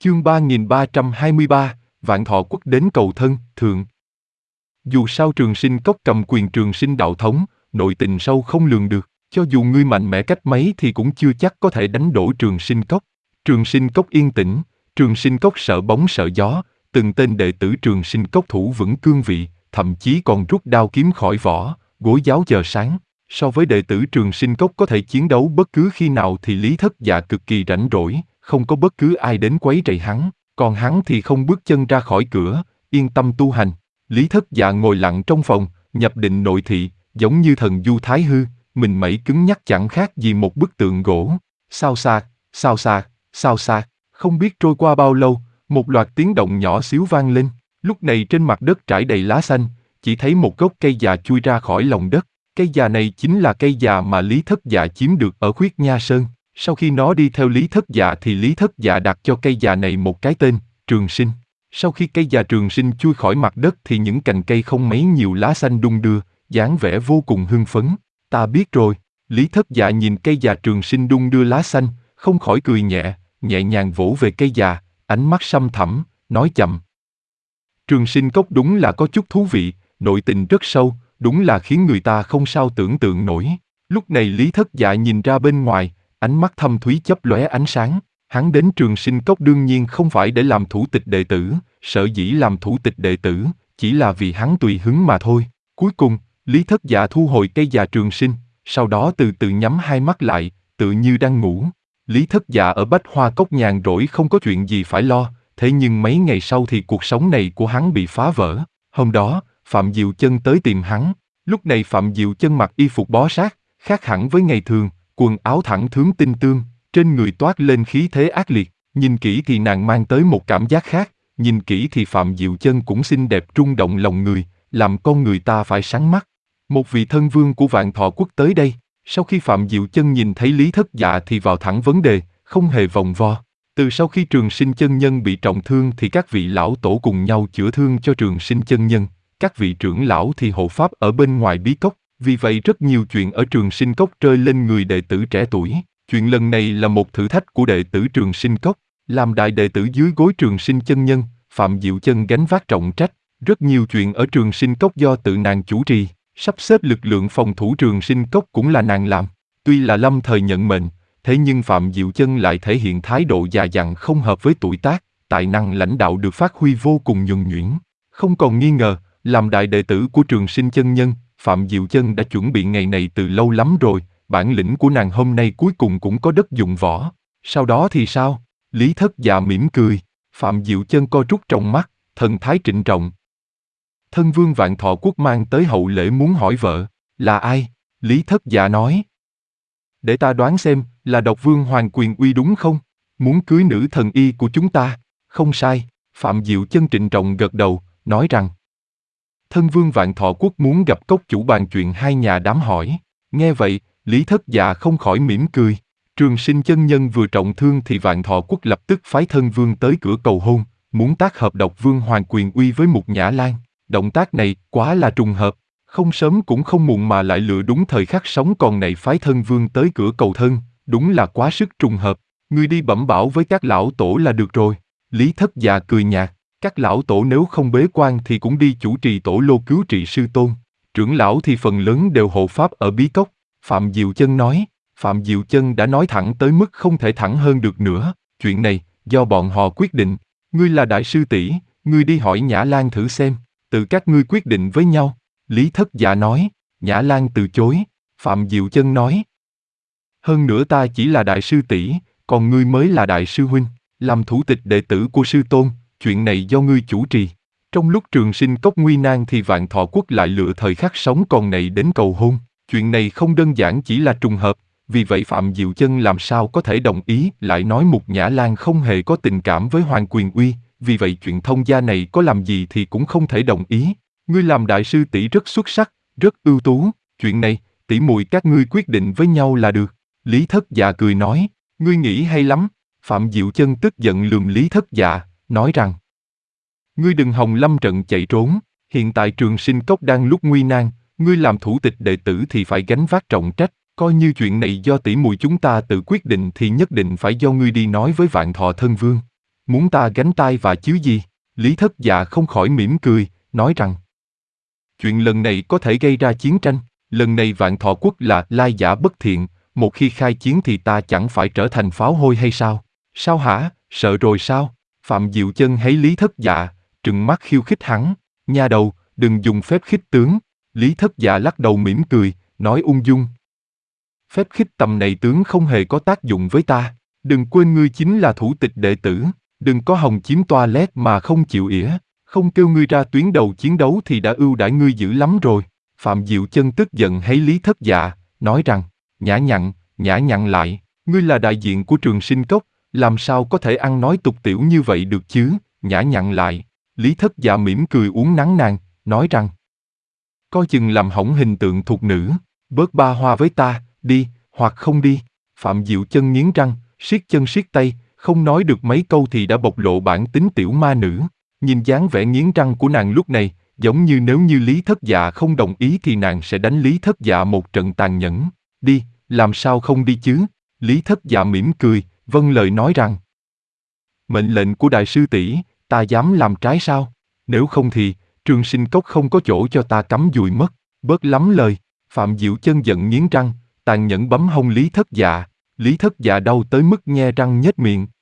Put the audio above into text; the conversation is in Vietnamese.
Chương 3323, Vạn Thọ Quốc đến cầu thân, thượng. Dù sao Trường Sinh Cốc cầm quyền Trường Sinh đạo thống, nội tình sâu không lường được, cho dù ngươi mạnh mẽ cách mấy thì cũng chưa chắc có thể đánh đổ Trường Sinh Cốc. Trường Sinh Cốc yên tĩnh, Trường Sinh Cốc sợ bóng sợ gió, từng tên đệ tử Trường Sinh Cốc thủ vững cương vị, thậm chí còn rút đao kiếm khỏi vỏ, gối giáo chờ sáng. So với đệ tử Trường Sinh Cốc có thể chiến đấu bất cứ khi nào thì Lý Thất Dạ cực kỳ rảnh rỗi, không có bất cứ ai đến quấy rầy hắn, còn hắn thì không bước chân ra khỏi cửa, yên tâm tu hành. Lý Thất Dạ ngồi lặng trong phòng, nhập định nội thị, giống như thần du thái hư, mình mẩy cứng nhắc chẳng khác gì một bức tượng gỗ. Sao xạc, sao xạc, sao xạc, không biết trôi qua bao lâu, một loạt tiếng động nhỏ xíu vang lên. Lúc này trên mặt đất trải đầy lá xanh, chỉ thấy một gốc cây già chui ra khỏi lòng đất. Cây già này chính là cây già mà Lý Thất Dạ chiếm được ở Khuyết Nha Sơn. Sau khi nó đi theo Lý Thất Dạ thì Lý Thất Dạ đặt cho cây già này một cái tên, Trường Sinh. Sau khi cây già Trường Sinh chui khỏi mặt đất thì những cành cây không mấy nhiều lá xanh đung đưa, dáng vẻ vô cùng hưng phấn. Ta biết rồi. Lý Thất Dạ nhìn cây già Trường Sinh đung đưa lá xanh, không khỏi cười nhẹ, nhẹ nhàng vỗ về cây già, ánh mắt sâu thẳm, nói chậm. Trường Sinh Cốc đúng là có chút thú vị, nội tình rất sâu, đúng là khiến người ta không sao tưởng tượng nổi. Lúc này Lý Thất Dạ nhìn ra bên ngoài, ánh mắt thâm thúy chớp lóe ánh sáng. Hắn đến Trường Sinh Cốc đương nhiên không phải để làm thủ tịch đệ tử, sở dĩ làm thủ tịch đệ tử, chỉ là vì hắn tùy hứng mà thôi. Cuối cùng, Lý Thất Dạ thu hồi cây già Trường Sinh, sau đó từ từ nhắm hai mắt lại, tự như đang ngủ. Lý Thất Dạ ở Bách Hoa Cốc nhàn rỗi không có chuyện gì phải lo, thế nhưng mấy ngày sau thì cuộc sống này của hắn bị phá vỡ. Hôm đó, Phạm Diệu Chân tới tìm hắn. Lúc này Phạm Diệu Chân mặc y phục bó sát, khác hẳn với ngày thường, quần áo thẳng thướm tinh tươm, trên người toát lên khí thế ác liệt. Nhìn kỹ thì nàng mang tới một cảm giác khác, nhìn kỹ thì Phạm Diệu Chân cũng xinh đẹp rung động lòng người, làm con người ta phải sáng mắt. Một vị thân vương của Vạn Thọ Quốc tới đây. Sau khi Phạm Diệu Chân nhìn thấy Lý Thất Dạ thì vào thẳng vấn đề, không hề vòng vo. Từ sau khi Trường Sinh chân nhân bị trọng thương thì các vị lão tổ cùng nhau chữa thương cho Trường Sinh chân nhân. Các vị trưởng lão thì hộ pháp ở bên ngoài bí cốc, vì vậy rất nhiều chuyện ở Trường Sinh Cốc rơi lên người đệ tử trẻ tuổi. Chuyện lần này là một thử thách của đệ tử Trường Sinh Cốc, làm đại đệ tử dưới gối Trường Sinh chân nhân, Phạm Diệu Chân gánh vác trọng trách. Rất nhiều chuyện ở Trường Sinh Cốc do tự nàng chủ trì, sắp xếp lực lượng phòng thủ Trường Sinh Cốc cũng là nàng làm. Tuy là lâm thời nhận mệnh, thế nhưng Phạm Diệu Chân lại thể hiện thái độ già dặn không hợp với tuổi tác, tài năng lãnh đạo được phát huy vô cùng nhuần nhuyễn. Không còn nghi ngờ, làm đại đệ tử của Trường Sinh chân nhân, Phạm Diệu Chân đã chuẩn bị ngày này từ lâu lắm rồi, bản lĩnh của nàng hôm nay cuối cùng cũng có đất dụng võ. Sau đó thì sao? Lý Thất Dạ mỉm cười, Phạm Diệu Chân co rút trong mắt, thần thái trịnh trọng. Thân vương Vạn Thọ Quốc mang tới hậu lễ muốn hỏi vợ, là ai? Lý Thất Dạ nói. Để ta đoán xem, là Độc Vương Hoàng Quyền Uy đúng không? Muốn cưới nữ thần y của chúng ta? Không sai, Phạm Diệu Chân trịnh trọng gật đầu, nói rằng. Thân vương Vạn Thọ Quốc muốn gặp cốc chủ bàn chuyện hai nhà đám hỏi. Nghe vậy, Lý Thất Dạ không khỏi mỉm cười. Trường Sinh chân nhân vừa trọng thương thì Vạn Thọ Quốc lập tức phái thân vương tới cửa cầu hôn, muốn tác hợp Độc Vương Hoàng Quyền Uy với Mục Nhã Lan. Động tác này quá là trùng hợp, không sớm cũng không muộn mà lại lựa đúng thời khắc sống còn này phái thân vương tới cửa cầu thân, đúng là quá sức trùng hợp. Ngươi đi bẩm bảo với các lão tổ là được rồi. Lý Thất Dạ cười nhạt, các lão tổ nếu không bế quan thì cũng đi chủ trì tổ lô cứu trị sư tôn. Trưởng lão thì phần lớn đều hộ pháp ở bí cốc. Phạm Diệu Chân nói. Phạm Diệu Chân đã nói thẳng tới mức không thể thẳng hơn được nữa. Chuyện này do bọn họ quyết định. Ngươi là đại sư tỷ, ngươi đi hỏi Nhã Lan thử xem. Tự các ngươi quyết định với nhau. Lý Thất Dạ nói. Nhã Lan từ chối. Phạm Diệu Chân nói. Hơn nữa ta chỉ là đại sư tỷ, còn ngươi mới là đại sư huynh, làm thủ tịch đệ tử của sư tôn, chuyện này do ngươi chủ trì. Trong lúc Trường Sinh Cốc nguy nan thì Vạn Thọ Quốc lại lựa thời khắc sống còn này đến cầu hôn. Chuyện này không đơn giản chỉ là trùng hợp, vì vậy Phạm Diệu Chân làm sao có thể đồng ý, lại nói Mục Nhã Lan không hề có tình cảm với Hoàng Quyền Uy, vì vậy chuyện thông gia này có làm gì thì cũng không thể đồng ý. Ngươi làm đại sư tỷ rất xuất sắc, rất ưu tú, chuyện này, tỷ muội các ngươi quyết định với nhau là được. Lý Thất Dạ cười nói, ngươi nghĩ hay lắm. Phạm Diệu Chân tức giận lườm Lý Thất Dạ, nói rằng, ngươi đừng hòng lâm trận chạy trốn, hiện tại Trường Sinh Cốc đang lúc nguy nan, ngươi làm thủ tịch đệ tử thì phải gánh vác trọng trách, coi như chuyện này do tỷ muội chúng ta tự quyết định thì nhất định phải do ngươi đi nói với Vạn Thọ thân vương. muốn ta gánh tai và chứ gì? Lý Thất Dạ không khỏi mỉm cười, nói rằng chuyện lần này có thể gây ra chiến tranh, lần này Vạn Thọ Quốc là lai giả bất thiện, một khi khai chiến thì ta chẳng phải trở thành pháo hôi hay sao? Sao hả, sợ rồi sao? Phạm Diệu Chân thấy Lý Thất Dạ, trừng mắt khiêu khích hắn, nha đầu, đừng dùng phép khích tướng. Lý Thất Dạ lắc đầu mỉm cười, nói ung dung. Phép khích tầm này tướng không hề có tác dụng với ta, đừng quên ngươi chính là thủ tịch đệ tử, đừng có hòng chiếm toilet mà không chịu ỉa, không kêu ngươi ra tuyến đầu chiến đấu thì đã ưu đãi ngươi dữ lắm rồi. Phạm Diệu Chân tức giận thấy Lý Thất Dạ, nói rằng, nhã nhặn lại, ngươi là đại diện của Trường Sinh Cốc, làm sao có thể ăn nói tục tiểu như vậy được chứ, nhã nhặn lại. Lý Thất Dạ mỉm cười uốn nắn nàng, nói rằng, coi chừng làm hỏng hình tượng thục nữ, bớt ba hoa với ta, đi, hoặc không đi. Phạm Diệu Chân nghiến răng, siết chân siết tay, không nói được mấy câu thì đã bộc lộ bản tính tiểu ma nữ. Nhìn dáng vẻ nghiến răng của nàng lúc này, giống như nếu như Lý Thất Dạ không đồng ý thì nàng sẽ đánh Lý Thất Dạ một trận tàn nhẫn. Đi, làm sao không đi chứ? Lý Thất Dạ mỉm cười, vâng lời nói rằng, mệnh lệnh của đại sư tỷ, ta dám làm trái sao? Nếu không thì, Trường Sinh Cốc không có chỗ cho ta cắm dùi mất. Bớt lắm lời. Phạm Diệu Chân giận nghiến răng, tàn nhẫn bấm hông Lý Thất Dạ. Lý Thất Dạ đau tới mức nhe răng nhếch miệng,